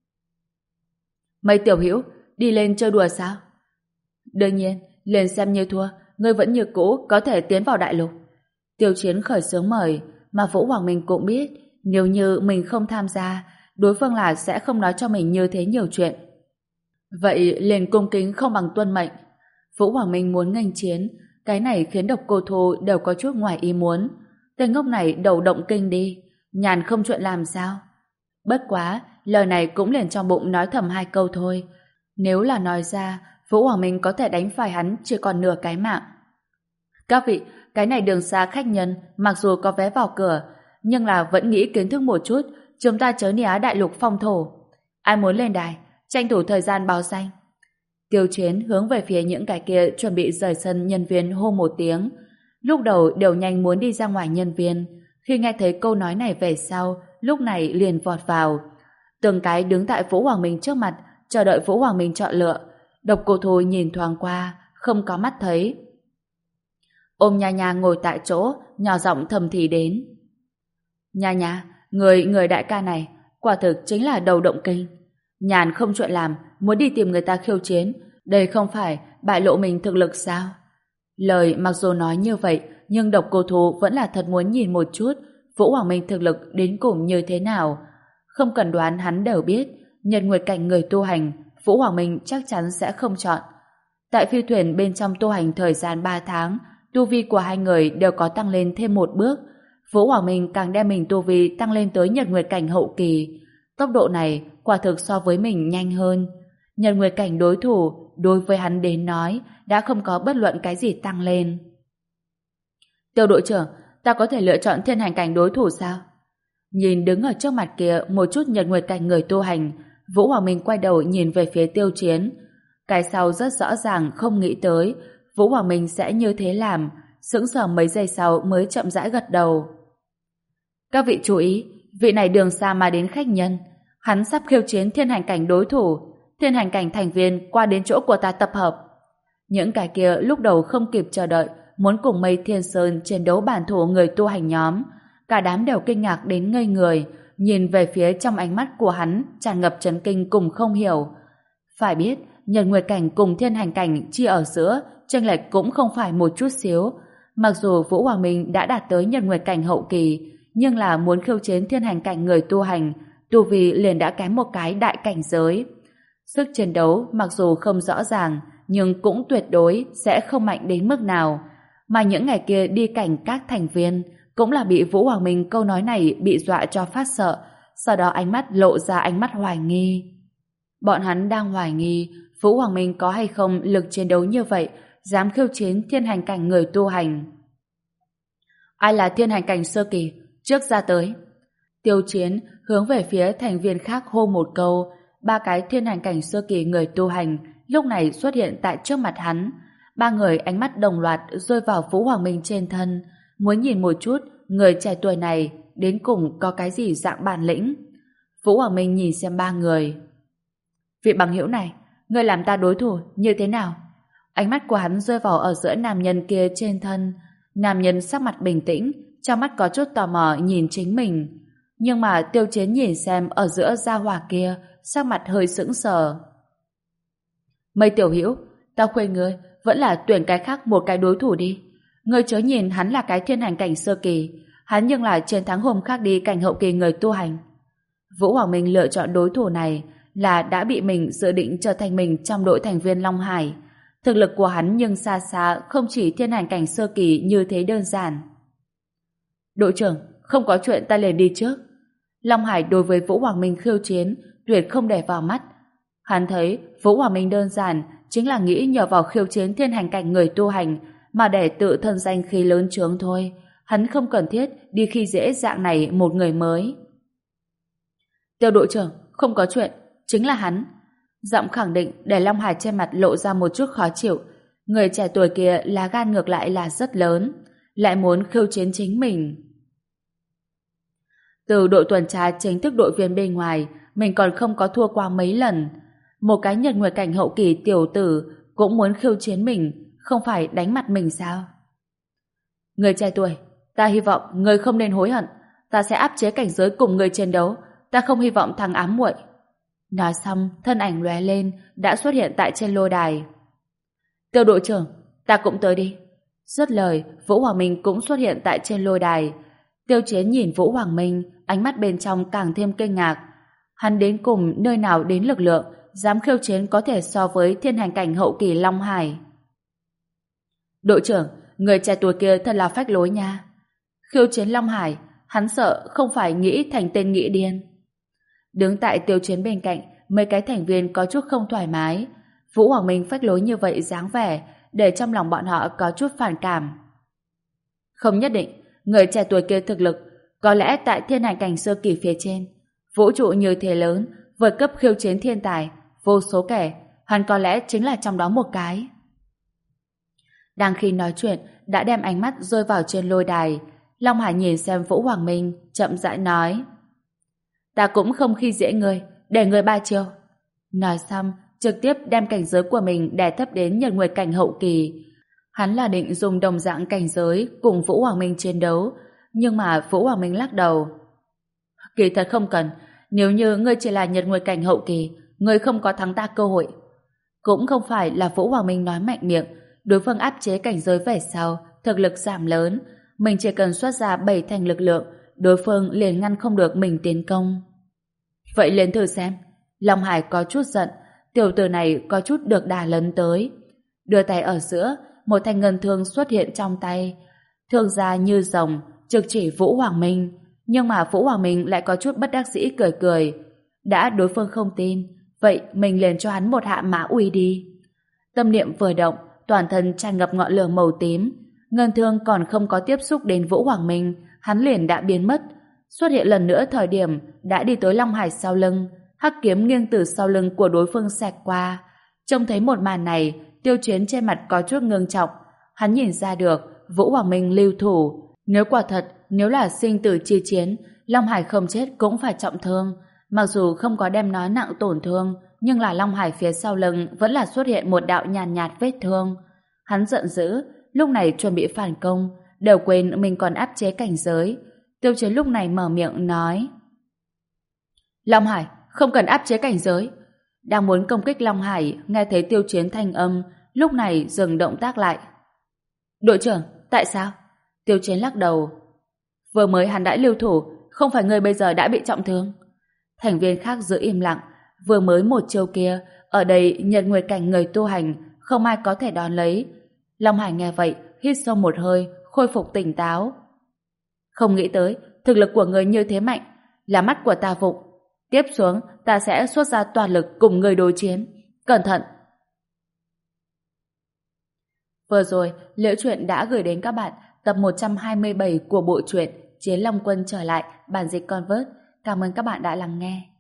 Mấy tiểu hữu, đi lên chơi đùa sao? Đương nhiên, liền xem như thua, ngươi vẫn như cũ có thể tiến vào đại lục. Tiêu Chiến khởi xướng mời, mà Vũ Hoàng Minh cũng biết, nếu như mình không tham gia, đối phương là sẽ không nói cho mình như thế nhiều chuyện. Vậy liền cung kính không bằng tuân mệnh. Vũ Hoàng Minh muốn nghênh chiến, cái này khiến Độc Cô Thu đều có chút ngoài ý muốn. Tên ngốc này đầu động kinh đi, nhàn không chuyện làm sao? Bất quá, lời này cũng liền trong bụng nói thầm hai câu thôi. Nếu là nói ra, Vũ Hoàng Minh có thể đánh phải hắn chỉ còn nửa cái mạng. Các vị, cái này đường xa khách nhân, mặc dù có vé vào cửa, nhưng là vẫn nghĩ kiến thức một chút, chúng ta Trớ Ni Á đại lục phong thổ. Ai muốn lên đài, tranh thủ thời gian báo danh. Tiêu Chiến hướng về phía những cái kia chuẩn bị rời sân nhân viên hô một tiếng. Lúc đầu đều nhanh muốn đi ra ngoài nhân viên, khi nghe thấy câu nói này về sau, lúc này liền vọt vào. Từng cái đứng tại Vũ Hoàng Minh trước mặt, chờ đợi Vũ Hoàng Minh chọn lựa. Độc Cô Thu nhìn thoáng qua, không có mắt thấy. Ôm Nha Nha ngồi tại chỗ, nhỏ giọng thầm thì đến. Nha Nha, người người đại ca này, quả thực chính là đầu động kinh. Nhàn không chuyện làm, muốn đi tìm người ta khiêu chiến, đây không phải bại lộ mình thực lực sao? Lời mặc dù nói như vậy, nhưng Độc Cô Thu vẫn là thật muốn nhìn một chút Vũ Hoàng Minh thực lực đến cùng như thế nào. Không cần đoán hắn đều biết, Nhật Nguyệt cảnh người tu hành, Vũ Hoàng Minh chắc chắn sẽ không chọn. Tại phi thuyền bên trong tu hành thời gian ba tháng, tu vi của hai người đều có tăng lên thêm một bước. Vũ Hoàng Minh càng đem mình tu vi tăng lên tới Nhật Nguyệt cảnh hậu kỳ. Tốc độ này quả thực so với mình nhanh hơn. Nhật Nguyệt cảnh đối thủ đối với hắn đến nói đã không có bất luận cái gì tăng lên. Tiêu đội trưởng, ta có thể lựa chọn thiên hành cảnh đối thủ sao? Nhìn đứng ở trước mặt kia một chút Nhật Nguyệt cảnh người tu hành, Vũ Hoàng Minh quay đầu nhìn về phía Tiêu Chiến. Cái sau rất rõ ràng không nghĩ tới Vũ Hoàng Minh sẽ như thế làm, sững sờ mấy giây sau mới chậm rãi gật đầu. Các vị chú ý, vị này đường xa mà đến khách nhân, hắn sắp khiêu chiến thiên hành cảnh đối thủ, thiên hành cảnh thành viên qua đến chỗ của ta tập hợp. Những cái kia lúc đầu không kịp chờ đợi, muốn cùng Mây Thiên Sơn chiến đấu bản thủ người tu hành nhóm, cả đám đều kinh ngạc đến ngây người, nhìn về phía trong ánh mắt của hắn tràn ngập chấn kinh cùng không hiểu. Phải biết, Nhật Nguyệt cảnh cùng thiên hành cảnh chỉ ở giữa, chênh lệch cũng không phải một chút xíu. Mặc dù Vũ Hoàng Minh đã đạt tới Nhật Nguyệt cảnh hậu kỳ, nhưng là muốn khiêu chiến thiên hành cảnh người tu hành, tu vi liền đã kém một cái đại cảnh giới. Sức chiến đấu mặc dù không rõ ràng, nhưng cũng tuyệt đối sẽ không mạnh đến mức nào. Mà những ngày kia đi cảnh các thành viên cũng là bị Vũ Hoàng Minh câu nói này bị dọa cho phát sợ, sau đó ánh mắt lộ ra ánh mắt hoài nghi. Bọn hắn đang hoài nghi Vũ Hoàng Minh có hay không lực chiến đấu như vậy, dám khiêu chiến thiên hành cảnh người tu hành. Ai là thiên hành cảnh sơ kỳ, trước ra tới. Tiêu Chiến hướng về phía thành viên khác hô một câu. Ba cái thiên hành cảnh sơ kỳ người tu hành lúc này xuất hiện tại trước mặt hắn. Ba người ánh mắt đồng loạt rơi vào Vũ Hoàng Minh trên thân, muốn nhìn một chút người trẻ tuổi này đến cùng có cái gì dạng bản lĩnh. Vũ Hoàng Minh nhìn xem ba người. Vị bằng hữu này, ngươi làm ta đối thủ như thế nào? Ánh mắt của hắn rơi vào ở giữa nam nhân kia trên thân. Nam nhân sắc mặt bình tĩnh, trong mắt có chút tò mò nhìn chính mình. Nhưng mà Tiêu Chiến nhìn xem ở giữa gia hỏa kia, sắc mặt hơi sững sờ. Mây tiểu hữu, tao khuyên ngươi vẫn là tuyển cái khác một cái đối thủ đi. Ngươi chớ nhìn hắn là cái thiên hành cảnh sơ kỳ, hắn nhưng là chiến thắng hôm khác đi cảnh hậu kỳ người tu hành. Vũ Hoàng Minh lựa chọn đối thủ này là đã bị mình dự định trở thành mình trong đội thành viên Long Hải. Thực lực của hắn nhưng xa xa không chỉ thiên hành cảnh sơ kỳ như thế đơn giản. Đội trưởng, không có chuyện ta liền đi trước. Long Hải đối với Vũ Hoàng Minh khiêu chiến tuyệt không để vào mắt. Hắn thấy Vũ Hoàng Minh đơn giản chính là nghĩ nhờ vào khiêu chiến thiên hành cảnh người tu hành mà để tự thân danh khí lớn trướng thôi. Hắn không cần thiết đi khi dễ dạng này một người mới. Tiêu đội trưởng, không có chuyện, chính là hắn. Giọng khẳng định để Long Hải trên mặt lộ ra một chút khó chịu. Người trẻ tuổi kia lá gan ngược lại là rất lớn, lại muốn khiêu chiến chính mình. Từ đội tuần tra chính thức đội viên bên ngoài, mình còn không có thua qua mấy lần. Một cái nhật nguyệt cảnh hậu kỳ tiểu tử cũng muốn khiêu chiến mình, không phải đánh mặt mình sao? Người trẻ tuổi, ta hy vọng người không nên hối hận. Ta sẽ áp chế cảnh giới cùng người chiến đấu. Ta không hy vọng thằng ám muội. Nói xong, thân ảnh lóe lên, đã xuất hiện tại trên lôi đài. Tiêu đội trưởng, ta cũng tới đi. Dứt lời, Vũ Hoàng Minh cũng xuất hiện tại trên lôi đài. Tiêu Chiến nhìn Vũ Hoàng Minh, ánh mắt bên trong càng thêm kinh ngạc. Hắn đến cùng nơi nào đến lực lượng, dám khiêu chiến có thể so với thiên hành cảnh hậu kỳ Long Hải. Đội trưởng, người trẻ tuổi kia thật là phách lối nha. Khiêu chiến Long Hải, hắn sợ không phải nghĩ thành tên nghĩ điên. Đứng tại Tiêu Chiến bên cạnh, mấy cái thành viên có chút không thoải mái. Vũ Hoàng Minh phách lối như vậy dáng vẻ, để trong lòng bọn họ có chút phản cảm. Không nhất định, người trẻ tuổi kia thực lực, có lẽ tại thiên hành cảnh sơ kỳ phía trên. Vũ trụ như thế lớn, vượt cấp khiêu chiến thiên tài, vô số kẻ, hắn có lẽ chính là trong đó một cái. Đang khi nói chuyện, đã đem ánh mắt rơi vào trên lôi đài. Long Hải nhìn xem Vũ Hoàng Minh, chậm rãi nói. Ta cũng không khi dễ người, để người ba chiêu. Nói xong, trực tiếp đem cảnh giới của mình đè thấp đến nhật nguyệt cảnh hậu kỳ. Hắn là định dùng đồng dạng cảnh giới cùng Vũ Hoàng Minh chiến đấu, nhưng mà Vũ Hoàng Minh lắc đầu. Kỳ thật không cần, nếu như ngươi chỉ là nhật nguyệt cảnh hậu kỳ, ngươi không có thắng ta cơ hội. Cũng không phải là Vũ Hoàng Minh nói mạnh miệng, đối phương áp chế cảnh giới về sau, thực lực giảm lớn, mình chỉ cần xuất ra bảy thành lực lượng, đối phương liền ngăn không được mình tiến công. Vậy liền thử xem. Long Hải có chút giận, tiểu tử này có chút được đà lấn tới. Đưa tay ở giữa, một thanh ngân thương xuất hiện trong tay. Thương ra như rồng, trực chỉ Vũ Hoàng Minh. Nhưng mà Vũ Hoàng Minh lại có chút bất đắc dĩ cười cười. Đã đối phương không tin, vậy mình liền cho hắn một hạ mã uy đi. Tâm niệm vừa động, toàn thân tràn ngập ngọn lửa màu tím. Ngân thương còn không có tiếp xúc đến Vũ Hoàng Minh, hắn liền đã biến mất. Xuất hiện lần nữa thời điểm đã đi tới Long Hải sau lưng, hắc kiếm nghiêng từ sau lưng của đối phương xẹt qua. Trông thấy một màn này, Tiêu Chiến trên mặt có chút ngưng trọng. Hắn nhìn ra được Vũ Hoàng Minh lưu thủ. Nếu quả thật, nếu là sinh tử chi chiến, Long Hải không chết cũng phải trọng thương. Mặc dù không có đem nói nặng tổn thương, nhưng là Long Hải phía sau lưng vẫn là xuất hiện một đạo nhàn nhạt, nhạt vết thương. Hắn giận dữ, lúc này chuẩn bị phản công, đều quên mình còn áp chế cảnh giới. Tiêu Chiến lúc này mở miệng nói. Long Hải, không cần áp chế cảnh giới. Đang muốn công kích Long Hải, nghe thấy Tiêu Chiến thanh âm, lúc này dừng động tác lại. Đội trưởng, tại sao? Tiêu Chiến lắc đầu. Vừa mới hắn đã lưu thủ, không phải người bây giờ đã bị trọng thương. Thành viên khác giữ im lặng, vừa mới một chiêu kia, ở đây nhật nguyệt cảnh người tu hành, không ai có thể đón lấy. Long Hải nghe vậy, hít sâu một hơi, khôi phục tỉnh táo. Không nghĩ tới, thực lực của người như thế mạnh, là mắt của ta vụng. Tiếp xuống, ta sẽ xuất ra toàn lực cùng người đối chiến. Cẩn thận! Vừa rồi, Liễu Chuyện đã gửi đến các bạn tập một trăm hai mươi bảy của bộ truyện Chiến Long Quân trở lại, bản dịch Convert. Cảm ơn các bạn đã lắng nghe.